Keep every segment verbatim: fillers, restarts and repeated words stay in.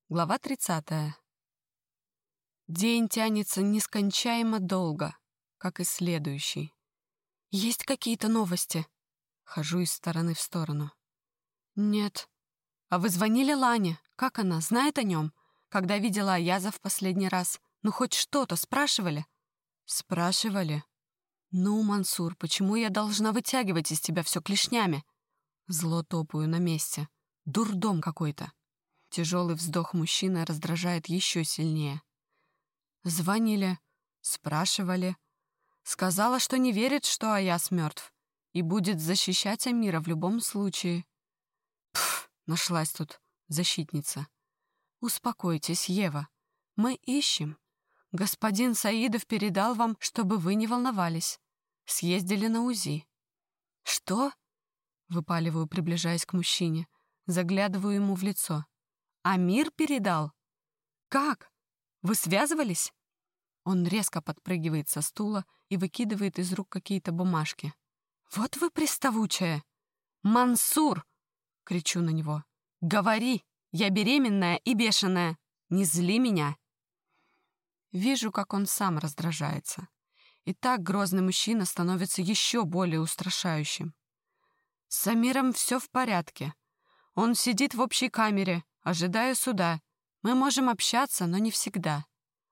Глава тридцатая. День тянется нескончаемо долго, как и следующий. Есть какие-то новости? Хожу из стороны в сторону. Нет. А вы звонили Лане? Как она? Знает о нем? Когда видела Аяза в последний раз? Ну хоть что-то спрашивали? Спрашивали. Ну, Мансур, почему я должна вытягивать из тебя все клешнями? Зло топаю на месте. Дурдом какой-то. Тяжелый вздох мужчины раздражает еще сильнее. Звонили, спрашивали. Сказала, что не верит, что Аяз мертв, и будет защищать Амира в любом случае. Пф, нашлась тут защитница. Успокойтесь, Ева. Мы ищем. Господин Саидов передал вам, чтобы вы не волновались. Съездили на УЗИ. Что? Выпаливаю, приближаясь к мужчине. Заглядываю ему в лицо. Амир передал? Как? Вы связывались? Он резко подпрыгивает со стула и выкидывает из рук какие-то бумажки. Вот вы приставучая! Мансур! Кричу на него. Говори! Я беременная и бешеная! Не зли меня! Вижу, как он сам раздражается. И так грозный мужчина становится еще более устрашающим. С Амиром все в порядке. Он сидит в общей камере, ожидая суда. Мы можем общаться, но не всегда.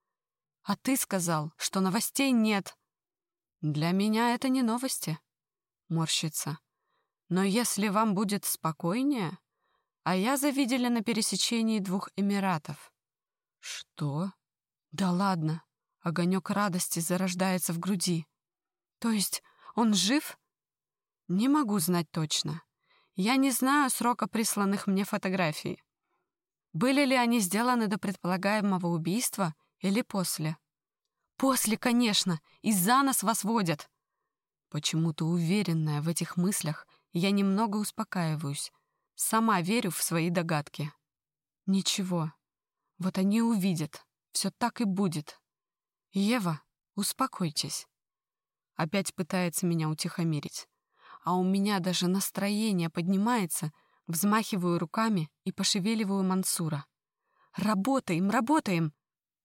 А ты сказал, что новостей нет. Для меня это не новости. Морщится. Но если вам будет спокойнее, а я завидели на пересечении двух Эмиратов. Что? Да ладно. Огонек радости зарождается в груди. То есть он жив? Не могу знать точно. Я не знаю срока присланных мне фотографий. Были ли они сделаны до предполагаемого убийства или после? После, конечно, и за нос вас водят. Почему-то уверенная в этих мыслях, я немного успокаиваюсь. Сама верю в свои догадки. Ничего, вот они увидят, все так и будет. Ева, успокойтесь. Опять пытается меня утихомирить. А у меня даже настроение поднимается, взмахиваю руками и пошевеливаю Мансура. «Работаем, работаем!»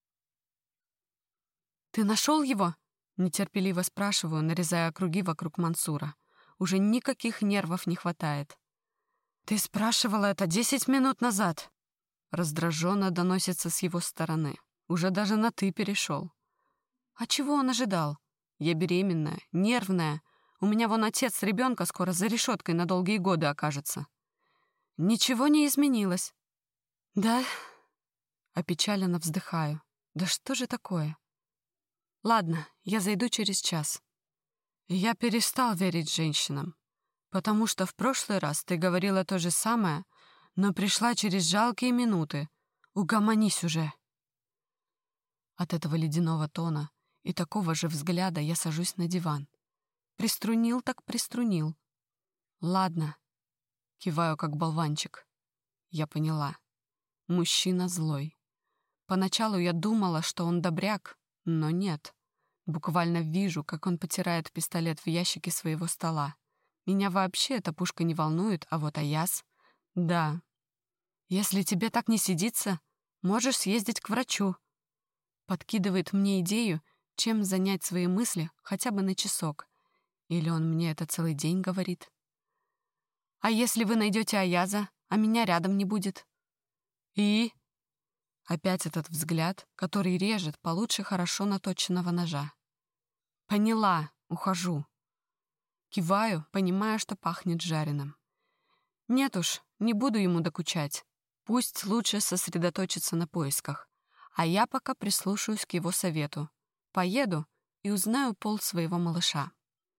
«Ты нашел его?» — нетерпеливо спрашиваю, нарезая круги вокруг Мансура. Уже никаких нервов не хватает. «Ты спрашивала это десять минут назад!» Раздраженно доносится с его стороны. Уже даже на «ты» перешел. А чего он ожидал? Я беременная, нервная. У меня вон отец ребенка скоро за решеткой на долгие годы окажется. Ничего не изменилось. Да? Опечаленно вздыхаю. Да что же такое? Ладно, я зайду через час. Я перестал верить женщинам, потому что в прошлый раз ты говорила то же самое, но пришла через жалкие минуты. Угомонись уже. От этого ледяного тона и такого же взгляда я сажусь на диван. Приструнил так приструнил. Ладно. Киваю, как болванчик. Я поняла. Мужчина злой. Поначалу я думала, что он добряк, но нет. Буквально вижу, как он потирает пистолет в ящике своего стола. Меня вообще эта пушка не волнует, а вот Аяз... Да. Если тебе так не сидится, можешь съездить к врачу. Подкидывает мне идею, чем занять свои мысли хотя бы на часок. Или он мне это целый день говорит? А если вы найдете Аяза, а меня рядом не будет? И? Опять этот взгляд, который режет получше хорошо наточенного ножа. Поняла, ухожу. Киваю, понимая, что пахнет жареным. Нет уж, не буду ему докучать. Пусть лучше сосредоточится на поисках. А я пока прислушаюсь к его совету. Поеду и узнаю пол своего малыша.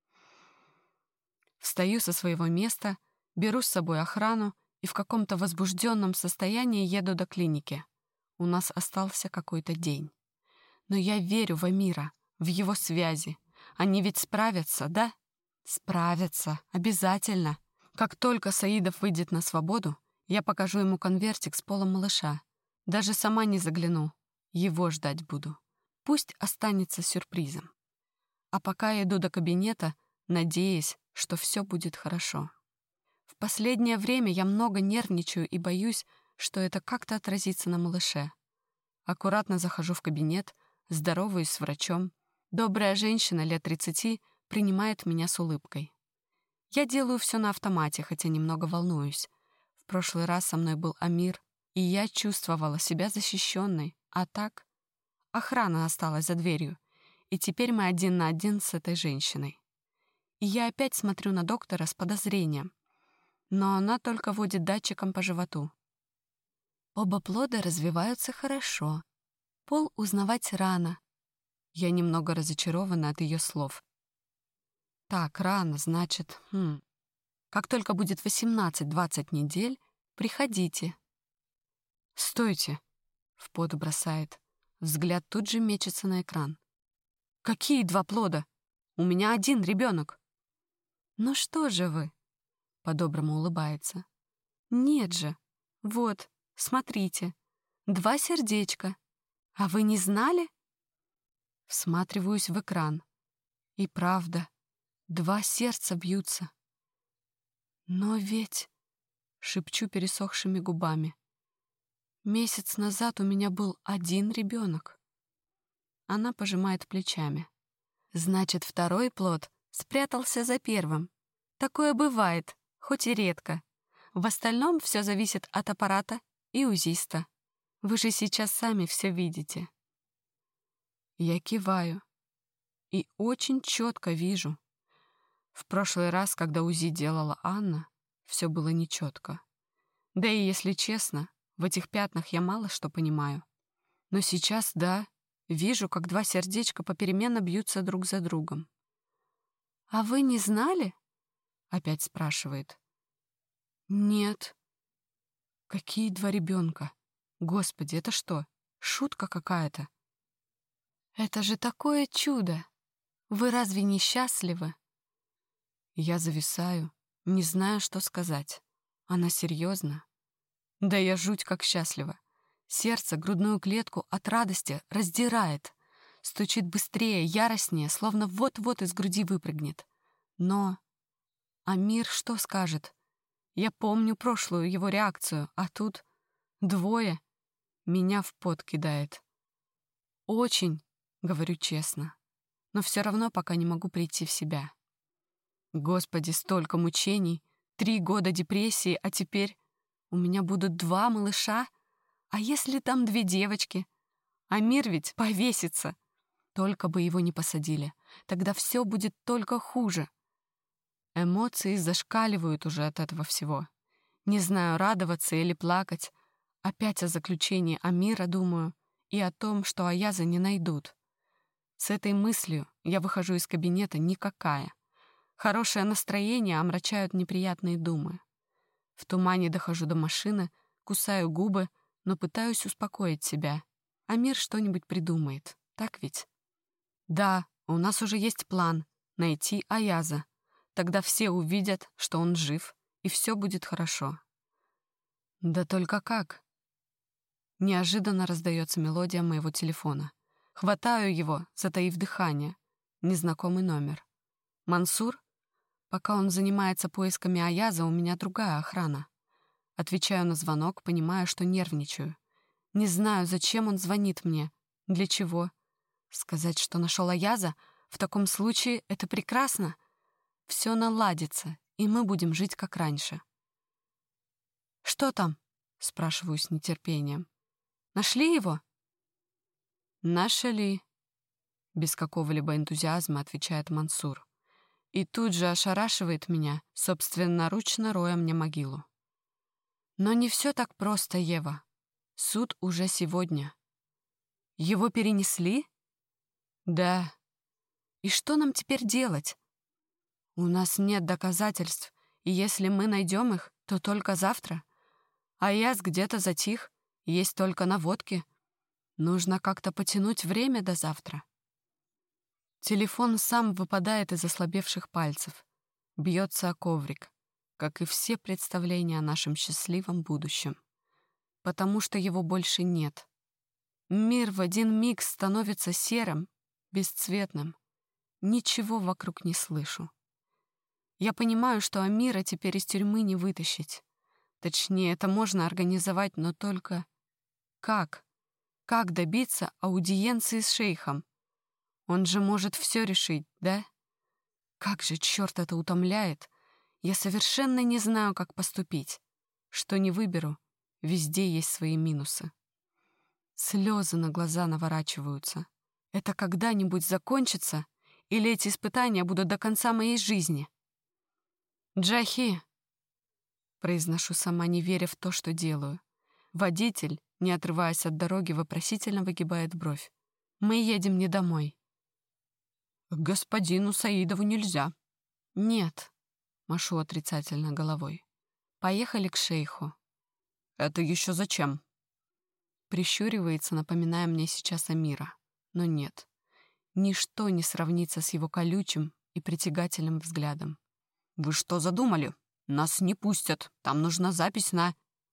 Встаю со своего места, беру с собой охрану и в каком-то возбужденном состоянии еду до клиники. У нас остался какой-то день. Но я верю в Амира, в его связи. Они ведь справятся, да? Справятся, обязательно. Как только Саидов выйдет на свободу, я покажу ему конвертик с полом малыша. Даже сама не загляну. Его ждать буду. Пусть останется сюрпризом. А пока я иду до кабинета, надеясь, что все будет хорошо. В последнее время я много нервничаю и боюсь, что это как-то отразится на малыше. Аккуратно захожу в кабинет, здороваюсь с врачом. Добрая женщина лет тридцати принимает меня с улыбкой. Я делаю все на автомате, хотя немного волнуюсь. В прошлый раз со мной был Амир, и я чувствовала себя защищенной, а так охрана осталась за дверью, и теперь мы один на один с этой женщиной. И я опять смотрю на доктора с подозрением, но она только водит датчиком по животу. Оба плода развиваются хорошо. Пол узнавать рано. Я немного разочарована от ее слов. Так, рано, значит, хм. Как только будет восемнадцать-двадцать недель, приходите. Стойте, в пот бросает. Взгляд тут же мечется на экран. Какие два плода? У меня один ребенок. Ну что же вы? По-доброму улыбается. Нет же. Вот, смотрите. Два сердечка. А вы не знали? Всматриваюсь в экран. И правда. Два сердца бьются. Но ведь... Шепчу пересохшими губами. Месяц назад у меня был один ребенок. Она пожимает плечами. Значит, второй плод спрятался за первым. Такое бывает, хоть и редко. В остальном все зависит от аппарата и УЗИста. Вы же сейчас сами все видите. Я киваю. И очень четко вижу. В прошлый раз, когда УЗИ делала Анна, все было нечетко. Да и, если честно, в этих пятнах я мало что понимаю. Но сейчас, да, вижу, как два сердечка попеременно бьются друг за другом. «А вы не знали?» — опять спрашивает. «Нет». «Какие два ребенка? Господи, это что, шутка какая-то?» «Это же такое чудо! Вы разве не счастливы?» Я зависаю, не знаю, что сказать. Она серьезно? Да я жуть как счастлива. Сердце грудную клетку от радости раздирает. Стучит быстрее, яростнее, словно вот-вот из груди выпрыгнет. Но Амир что скажет? Я помню прошлую его реакцию, а тут двое. Меня в пот кидает. Очень, говорю честно, но все равно пока не могу прийти в себя. Господи, столько мучений, три года депрессии, а теперь у меня будут два малыша? А если там две девочки? Амир ведь повесится. Только бы его не посадили, тогда все будет только хуже. Эмоции зашкаливают уже от этого всего. Не знаю, радоваться или плакать. Опять о заключении Амира думаю и о том, что Аяза не найдут. С этой мыслью я выхожу из кабинета никакая. Хорошее настроение омрачают неприятные думы. В тумане дохожу до машины, кусаю губы, но пытаюсь успокоить себя. Амир что-нибудь придумает, так ведь? Да, у нас уже есть план — найти Аяза. Тогда все увидят, что он жив, и все будет хорошо. Да только как? Неожиданно раздается мелодия моего телефона. Хватаю его, затаив дыхание. Незнакомый номер. Мансур? Пока он занимается поисками Аяза, у меня другая охрана. Отвечаю на звонок, понимая, что нервничаю. Не знаю, зачем он звонит мне. Для чего? Сказать, что нашел Аяза? В таком случае это прекрасно. Все наладится, и мы будем жить как раньше. «Что там?» — спрашиваю с нетерпением. «Нашли его?» «Нашли», — без какого-либо энтузиазма отвечает Мансур. И тут же ошарашивает меня, собственноручно роя мне могилу. Но не все так просто, Ева. Суд уже сегодня. Его перенесли? Да. И что нам теперь делать? У нас нет доказательств, и если мы найдем их, то только завтра. Аяз где-то затих, есть только наводки. Нужно как-то потянуть время до завтра. Телефон сам выпадает из ослабевших пальцев, бьется о коврик, как и все представления о нашем счастливом будущем. Потому что его больше нет. Мир в один миг становится серым, бесцветным. Ничего вокруг не слышу. Я понимаю, что Амира теперь из тюрьмы не вытащить. Точнее, это можно организовать, но только как? Как добиться аудиенции с шейхом? Он же может все решить, да? Как же, черт, это утомляет. Я совершенно не знаю, как поступить. Что не выберу, везде есть свои минусы. Слезы на глаза наворачиваются. Это когда-нибудь закончится? Или эти испытания будут до конца моей жизни? «Джахи!» — произношу сама, не веря в то, что делаю. Водитель, не отрываясь от дороги, вопросительно выгибает бровь. «Мы едем не домой». «К господину Саидову нельзя». «Нет», — машу отрицательно головой. «Поехали к шейху». «Это еще зачем?» Прищуривается, напоминая мне сейчас Амира. Но нет, ничто не сравнится с его колючим и притягательным взглядом. «Вы что задумали? Нас не пустят. Там нужна запись на...»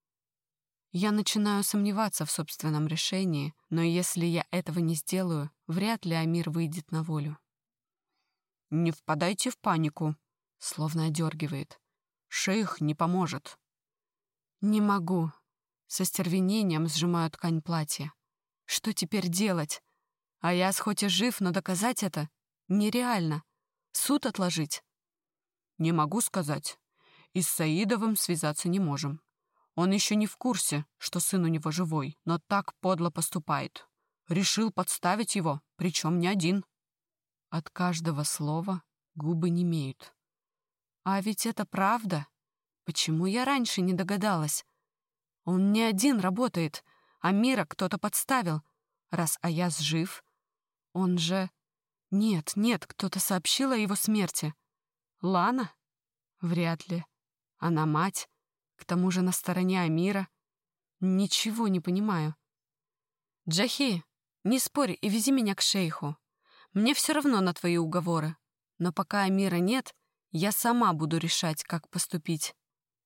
Я начинаю сомневаться в собственном решении, но если я этого не сделаю, вряд ли Амир выйдет на волю. «Не впадайте в панику», — словно одергивает. «Шейх не поможет». «Не могу». Со стервенением сжимаю ткань платья. Что теперь делать? Аяс хоть и жив, но доказать это нереально. Суд отложить? Не могу сказать. И с Саидовым связаться не можем. Он еще не в курсе, что сын у него живой, но так подло поступает. Решил подставить его, причем не один. От каждого слова губы немеют. А ведь это правда. Почему я раньше не догадалась? Он не один работает, а Мира кто-то подставил. Раз Аяс жив, он же... Нет, нет, кто-то сообщил о его смерти. Лана? Вряд ли. Она мать, к тому же на стороне Амира. Ничего не понимаю. Джахи, не спорь и вези меня к шейху. Мне все равно на твои уговоры. Но пока Амира нет, я сама буду решать, как поступить.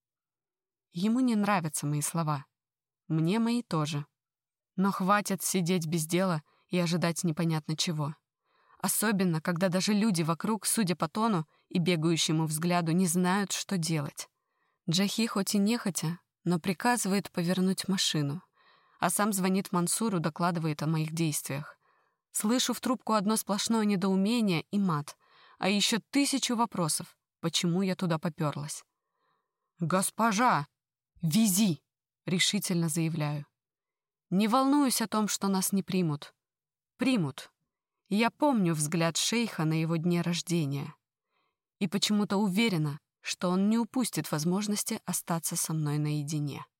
Ему не нравятся мои слова. Мне мои тоже. Но хватит сидеть без дела и ожидать непонятно чего. Особенно, когда даже люди вокруг, судя по тону и бегающему взгляду, не знают, что делать. Джахи хоть и нехотя, но приказывает повернуть машину, а сам звонит Мансуру, докладывает о моих действиях. Слышу в трубку одно сплошное недоумение и мат, а еще тысячу вопросов, почему я туда поперлась. «Госпожа!» «Вези!» — решительно заявляю. Не волнуюсь о том, что нас не примут. Примут. Я помню взгляд шейха на его дне рождения. И почему-то уверена, что он не упустит возможности остаться со мной наедине.